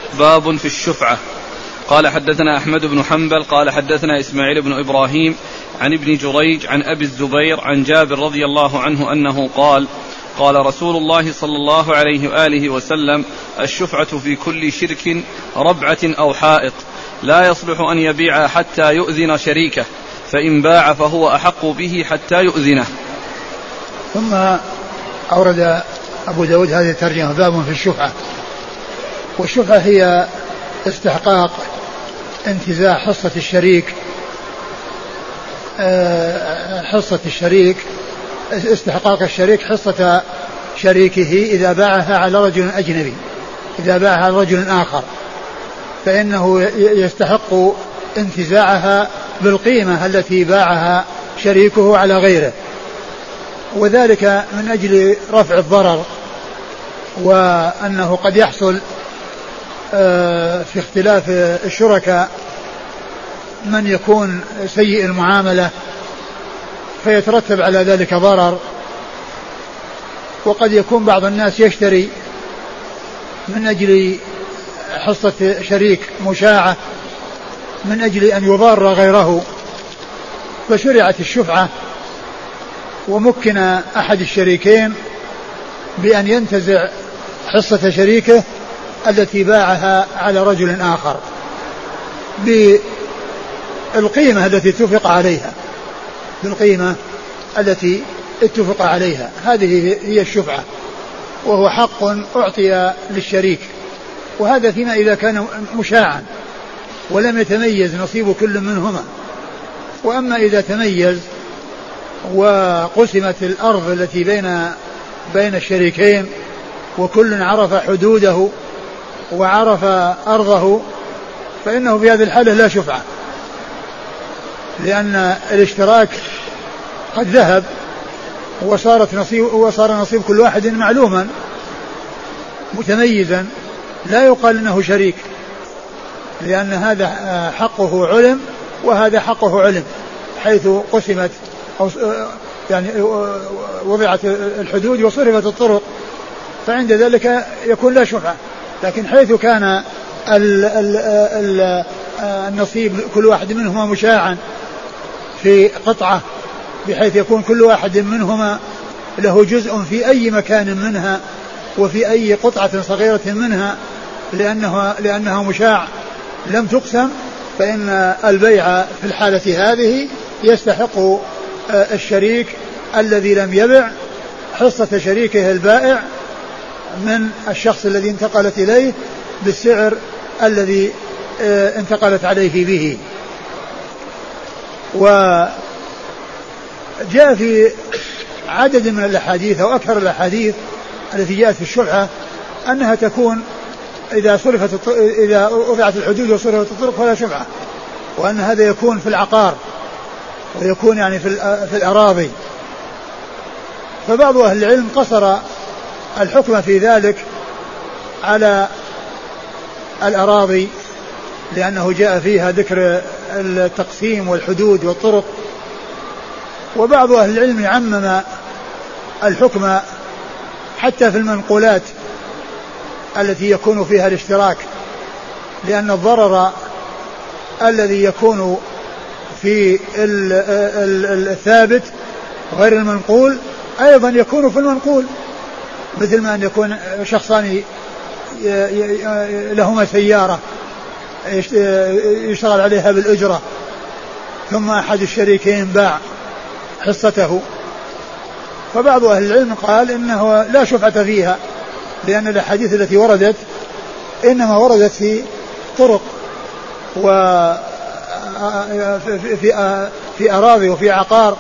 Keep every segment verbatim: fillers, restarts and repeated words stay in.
باب في الشفعة. قال حدثنا أحمد بن حنبل قال حدثنا إسماعيل بن إبراهيم عن ابن جريج عن أبي الزبير عن جابر رضي الله عنه أنه قال قال رسول الله صلى الله عليه وآله وسلم الشفعة في كل شرك ربعة أو حائط لا يصلح أن يبيع حتى يؤذن شريكه فإن باع فهو أحق به حتى يؤذنه. ثم أورد أبو داود هذه الترجمة باب في الشفعة. والشفعة هي استحقاق انتزاع حصة الشريك حصة الشريك استحقاق الشريك حصة شريكه إذا باعها على رجل أجنبي، إذا باعها على رجل آخر فإنه يستحق انتزاعها بالقيمة التي باعها شريكه على غيره، وذلك من أجل رفع الضرر، وأنه قد يحصل في اختلاف الشركاء من يكون سيء المعاملة فيترتب على ذلك ضرر، وقد يكون بعض الناس يشتري من أجل حصة شريك مشاعة من أجل أن يضار غيره، فشرعت الشفعة ومكن أحد الشريكين بأن ينتزع حصة شريكه التي باعها على رجل آخر بالقيمة التي اتفق عليها، بالقيمة التي اتفق عليها. هذه هي الشفعة، وهو حق أعطي للشريك، وهذا فيما إذا كان مشاعا ولم يتميز نصيب كل منهما. وأما إذا تميز وقسمت الأرض التي بين بين الشريكين وكل عرف حدوده وعرف أرضه فإنه في هذه الحالة لا شفعة، لأن الاشتراك قد ذهب وصارت نصيب وصار نصيب كل واحد معلوما متميزا، لا يقال انه شريك، لأن هذا حقه علم وهذا حقه علم، حيث قسمت أو يعني وضعت الحدود وصرفت الطرق، فعند ذلك يكون لا شفعة. لكن حيث كان ال ال ال النصيب كل واحد منهما مشاعا في قطعة، بحيث يكون كل واحد منهما له جزء في أي مكان منها وفي أي قطعة صغيرة منها، لأنه لأنها مشاع لم تقسم، فإن البيع في الحالة هذه يستحق الشريك الذي لم يبع حصة شريكه البائع من الشخص الذي انتقلت إليه بالسعر الذي انتقلت عليه به. وجاء في عدد من الأحاديث أو أكثر الأحاديث التي جاءت في الشفعة أنها تكون إذا صرفت إذا وضعت الحدود وصرفت الطرق فلا شفعة، وأن هذا يكون في العقار ويكون يعني في في الأراضي. فبعض أهل العلم قصر الحكم في ذلك على الأراضي، لأنه جاء فيها ذكر التقسيم والحدود والطرق. وبعض أهل العلم عمم الحكم حتى في المنقولات التي يكون فيها الاشتراك، لأن الضرر الذي يكون في الثابت غير المنقول أيضا يكون في المنقول، مثل ما أن يكون شخصان لهما سيارة يشتغل عليها بالأجرة، ثم أحد الشريكين باع حصته، فبعض أهل العلم قال إنه لا شفعة فيها، لأن الأحاديث التي وردت إنما وردت في طرق وفي في في أراضي وفي عقار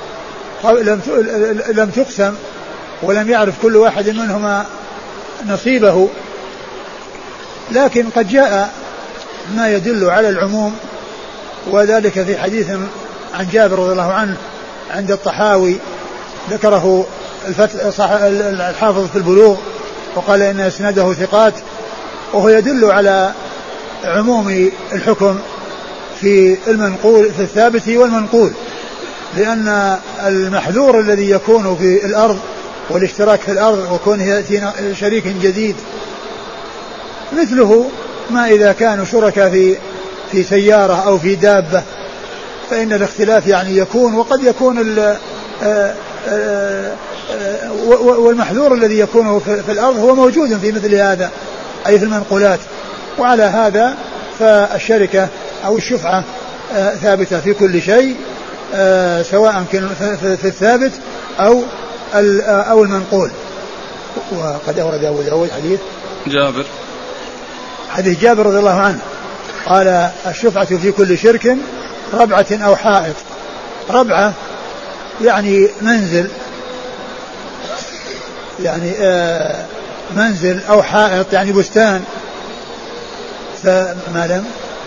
لم تقسم ولم يعرف كل واحد منهما نصيبه. لكن قد جاء ما يدل على العموم، وذلك في حديث عن جابر رضي الله عنه عند الطحاوي ذكره الحافظ في البلوغ وقال إن إسناده ثقات، وهو يدل على عموم الحكم في المنقول في الثابت والمنقول، لأن المحذور الذي يكون في الأرض والاشتراك في الأرض وكون يأتي شريك جديد مثله ما إذا كانوا شركاء في في سيارة أو في دابة فإن الاختلاف يعني يكون، وقد يكون ال والمحذور الذي يكون في الأرض هو موجود في مثل هذا أي في المنقولات. وعلى هذا فالشركة أو الشفعة ثابتة في كل شيء سواء كان في الثابت أو أو المنقول. وقد أورد أبو داود حديث جابر حديث جابر رضي الله عنه قال الشفعة في كل شرك ربعة أو حائط. ربعة يعني منزل، يعني آه منزل أو حائط يعني بستان، فما لم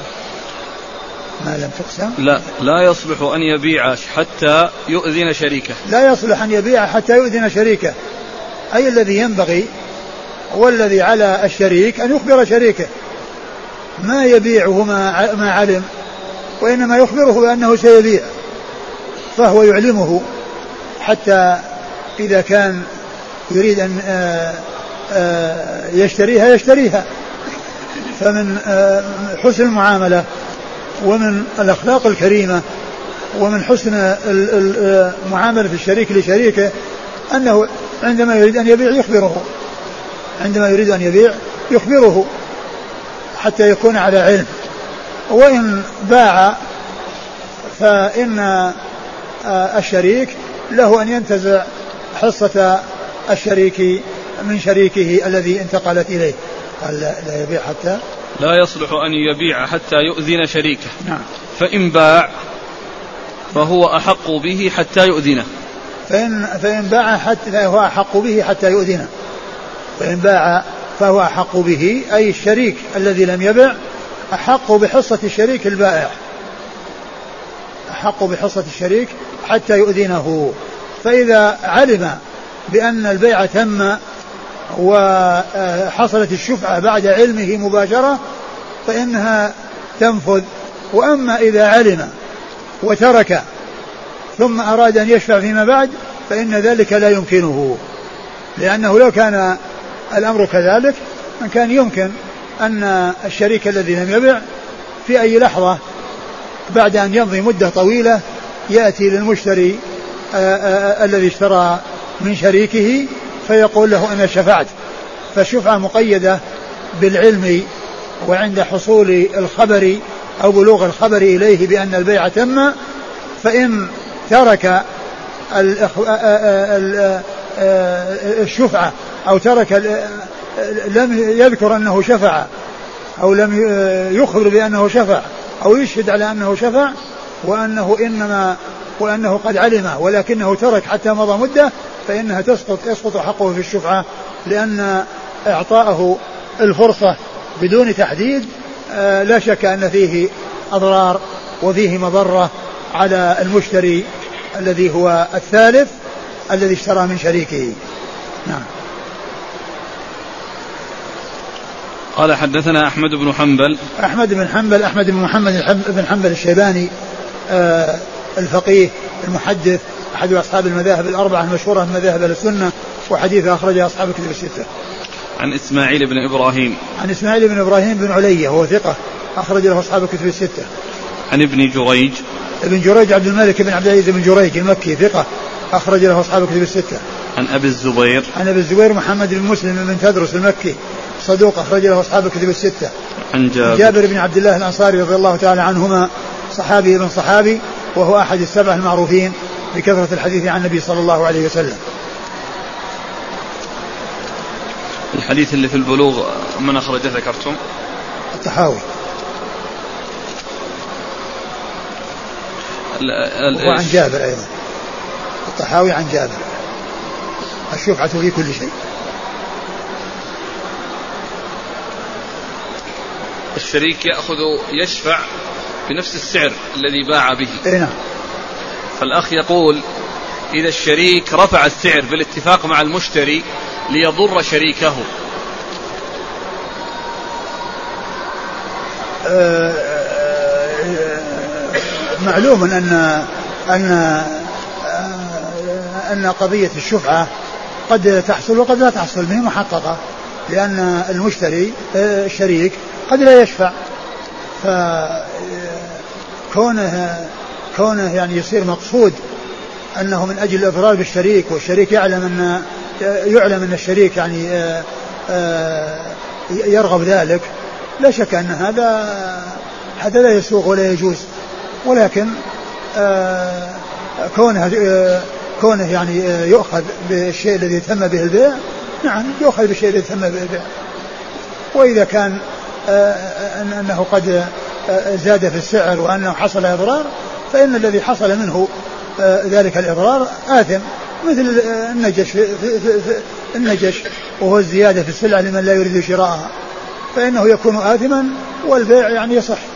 ما لم تقسم لا لا يصلح أن يبيع حتى يؤذن شريكه. لا يصلح أن يبيع حتى يؤذن شريكه، أي الذي ينبغي والذي على الشريك أن يخبر شريكه، ما يبيعه ما علم، وإنما يخبره بأنه سيبيع، فهو يعلمه حتى إذا كان يريد أن يشتريها يشتريها. فمن حسن المعاملة ومن الأخلاق الكريمة ومن حسن معاملة الشريك لشريكه أنه عندما يريد أن يبيع يخبره، عندما يريد أن يبيع يخبره حتى يكون على علم. وإن باع فإن الشريك له أن ينتزع حصة الشريك من شريكه الذي انتقلت إليه. قال لا يبيع حتى لا يصلح أن يبيع حتى يؤذن شريكه. نعم. فإن باع فهو أحق به حتى يؤذنه. فإن, فإن باع حتى فهو أحق به حتى يؤذنه. فإن باع فهو أحق به أي الشريك الذي لم يبع أحق بحصة الشريك البائع، أحق بحصة الشريك حتى يؤذنه. فإذا علم بأن البيع تم وحصلت الشفعة بعد علمه مباشرة فإنها تنفذ. وأما إذا علم وترك ثم أراد أن يشفع فيما بعد فإن ذلك لا يمكنه، لأنه لو كان الأمر كذلك من كان يمكن أن الشريك الذي لم يبع في أي لحظة بعد أن يمضي مدة طويلة يأتي للمشتري آآ آآ الذي اشترى من شريكه فيقول له أنا شفعت. فالشفعة مقيدة بالعلم وعند حصول الخبر أو بلوغ الخبر إليه بأن البيع تم. فإن ترك الشفعة أو ترك لم يذكر أنه شفع أو لم يخبر بأنه شفع أو يشهد على أنه شفع وأنه إنما وأنه قد علم ولكنه ترك حتى مضى مدة فإنها تسقط يسقط حقه في الشفعة، لأن إعطاءه الفرصة بدون تحديد لا شك أن فيه أضرار وفيه مضرة على المشتري الذي هو الثالث الذي اشترى من شريكه. نعم. قال حدثنا أحمد بن حنبل أحمد بن حنبل أحمد بن محمد بن حنبل الشيباني آه الفقيه المحدث أحد أصحاب المذاهب الأربعة المشهورة من مذاهب السنة وحديث أخرجه أصحاب الكتب الستة. عن إسماعيل بن إبراهيم عن إسماعيل بن إبراهيم بن علية وهو ثقة أخرج له أصحاب الكتب الستة. عن ابن جريج ابن جريج عبد الملك بن عبد العزيز بن جريج المكي ثقة أخرج له أصحاب الكتب الستة. عن أبي الزبير عن أبي الزبير محمد بن مسلم بن تدرس المكي صدوق أخرج له أصحاب الكتب الستة. عن جابر, جابر بن عبد الله الأنصاري رضي الله تعالى عنهما صحابي ابن صحابي وهو أحد السبع المعروفين بكثرة الحديث عن النبي صلى الله عليه وسلم. الحديث اللي في البلوغ من أخرجه ذكرتم؟ الطحاوي وعن جابر أيضا الطحاوي عن جابر الشفعة في كل شيء. الشريك يأخذ يشفع بنفس السعر الذي باع به. إيه نعم. فالأخ يقول إذا الشريك رفع السعر بالاتفاق مع المشتري ليضر شريكه معلوم أن أن أن قضية الشفعة قد تحصل وقد لا تحصل، ما هي محققة، لأن المشتري الشريك قد لا يشفع. فكونه كونه يعني يصير مقصود أنه من أجل الإضرار بالشريك، والشريك يعلم أن يعلم أن الشريك يعني يرغب ذلك، لا شك أن هذا هذا لا يسوغ ولا يجوز. ولكن كونه كونه يعني يؤخذ بالشيء الذي تم به البيع، نعم يؤخذ بالشيء الذي تم به البيع. وإذا كان أنه قد زاد في السعر وأنه حصل إضرار، فإن الذي حصل منه ذلك الإضرار آثم، مثل النجش في في في النجش وهو الزيادة في السلع لمن لا يريد شراءها، فإنه يكون آثما والبيع يعني يصح.